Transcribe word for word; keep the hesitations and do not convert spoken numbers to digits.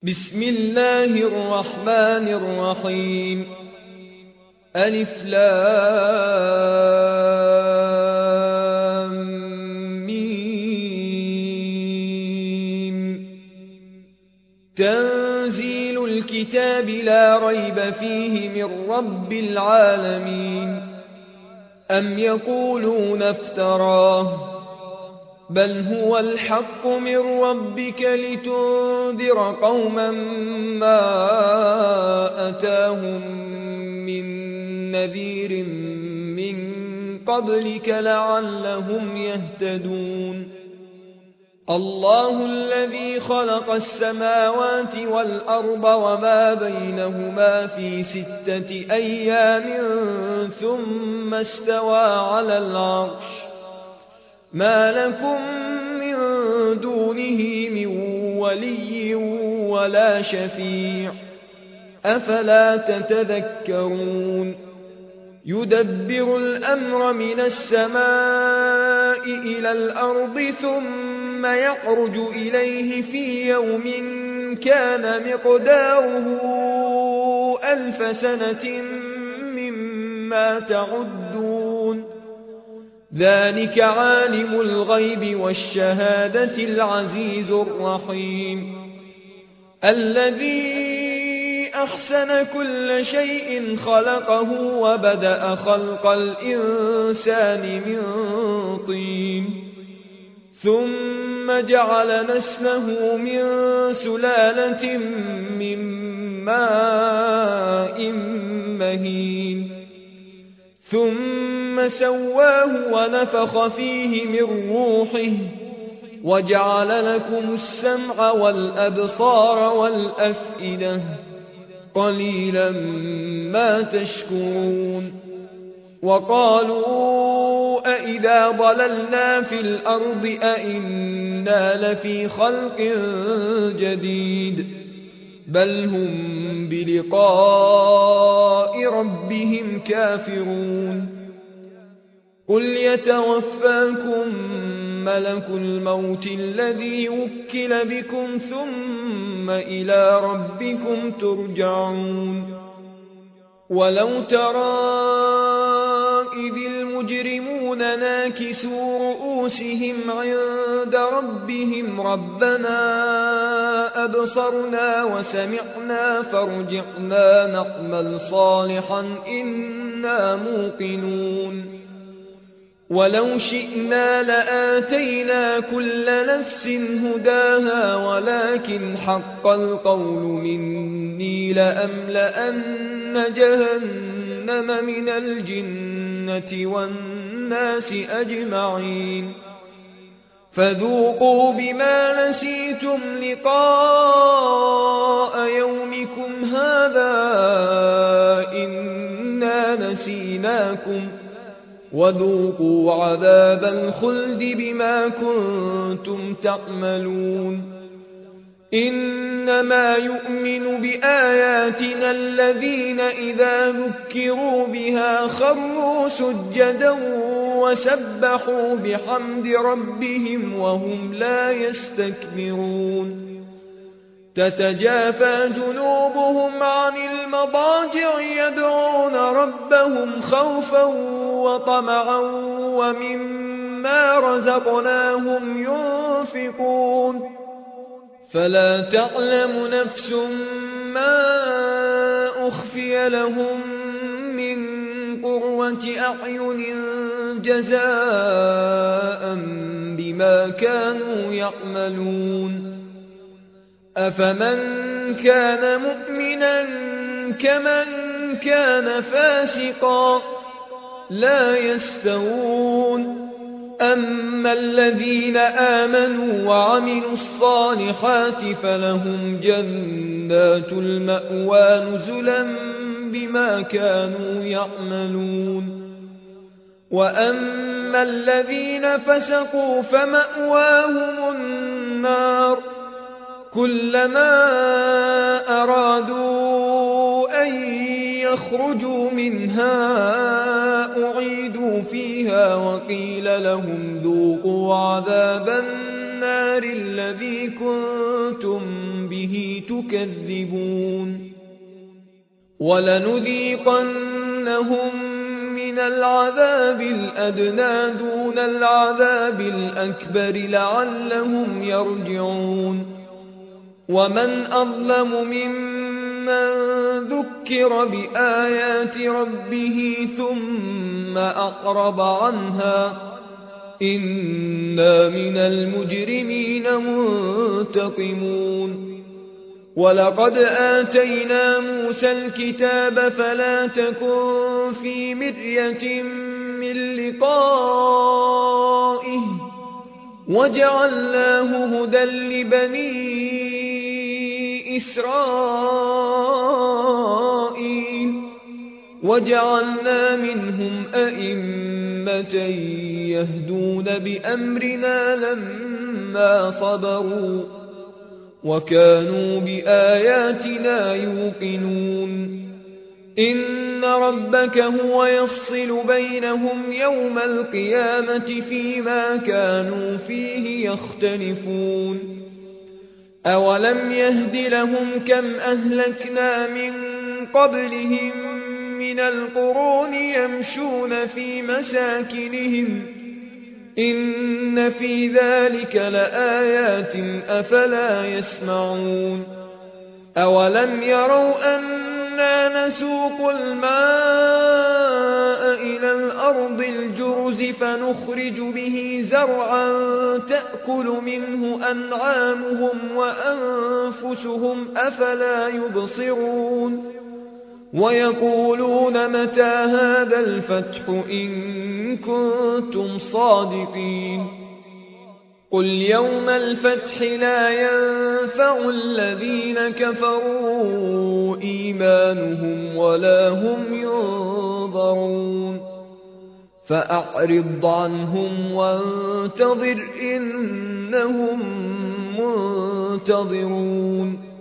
بسم الله الرحمن الرحيم. ألف لام ميم. تنزيل الكتاب لا ريب فيه من رب العالمين. أم يقولون افتراه بل هو الحق من ربك لتنذر قوما ما أتاهم من نذير من قبلك لعلهم يهتدون. الله الذي خلق السماوات والأرض وما بينهما في ستة أيام ثم استوى على العرش ما لكم من دونه من ولي ولا شفيع أفلا تتذكرون. يدبر الأمر من السماء إلى الأرض ثم يعرج إليه في يوم كان مقداره ألف سنة مما تعدون. ذلك عالم الغيب والشهادة العزيز الرحيم الذي أحسن كل شيء خلقه وبدأ خلق الإنسان من طين ثم جعل نسله من سلالة من ماء مهين ثم سواه ونفخ فيه من روحه وجعل لكم السمع والأبصار والأفئدة قليلا ما تشكرون. وقالوا أئذا ضللنا في الأرض أئنا لفي خلق جديد بل هم بلقاء ربهم كافرون. قل يتوفاكم ملك الموت الذي وكل بكم ثم إلى ربكم ترجعون. ولو ترى إذ المجرمون ناكسوا رؤوسهم عند ربهم ربنا أبصرنا وسمعنا فارجعنا نعمل صالحا إنا موقنون. ولو شئنا لآتينا كل نفس هداها ولكن حق القول مني لأملأن جهنم من الجنة والناس أجمعين. فذوقوا بما نسيتم لقاء يومكم هذا إنا نسيناكم وذوقوا عذاب الخلد بما كنتم تعملون. إنما يؤمن بآياتنا الذين إذا ذكروا بها خروا سجدا وسبحوا بحمد ربهم وهم لا يستكبرون. تتجافى جنوبهم عن المضاجع يدعون ربهم خوفا وطمعا ومما رزقناهم ينفقون. فلا تعلم نفس ما أخفي لهم من قرة أعين جزاء بما كانوا يعملون. أفمن كان مؤمنا كمن كان فاسقا لا يستوون. أما الذين آمنوا وعملوا الصالحات فلهم جنات المأوى نزلا بما كانوا يعملون. وأما الذين فسقوا فمأواهم النار كلما أرادوا أن يخرجوا منها أعيدوا فيها وقيل لهم ذوقوا عذاب النار الذي كنتم به تكذبون ولنذيقنهم من العذاب الأدنى دون العذاب الأكبر لعلهم يرجعون ومن أظلم ممن ذكر بآيات ربه ثم أقرب عنها إنا من المجرمين منتقمون ولقد آتينا موسى الكتاب فلا تكن في مرية من لقائه وجعلناه هدى لبني إسرائيل وجعلنا منهم أئمة يهدون بأمرنا لما صبروا وكانوا بآياتنا يوقنون إن ربك هو يفصل بينهم يوم القيامة فيما كانوا فيه يختلفون أولم يهد لهم كم أهلكنا من قبلهم من القرون يمشون في مساكنهم إن في ذلك لآيات أفلا يسمعون أولم يروا أنا نسوق الماء إلى الأرض الجرز فنخرج به زرعا تأكل منه أنعامهم وأنفسهم أفلا يبصرون ويقولون متى هذا الفتح إن كنتم صادقين قل يوم الفتح لا ينفع الذين كفروا إيمانهم ولا هم ينظرون فأعرض عنهم وانتظر إنهم منتظرون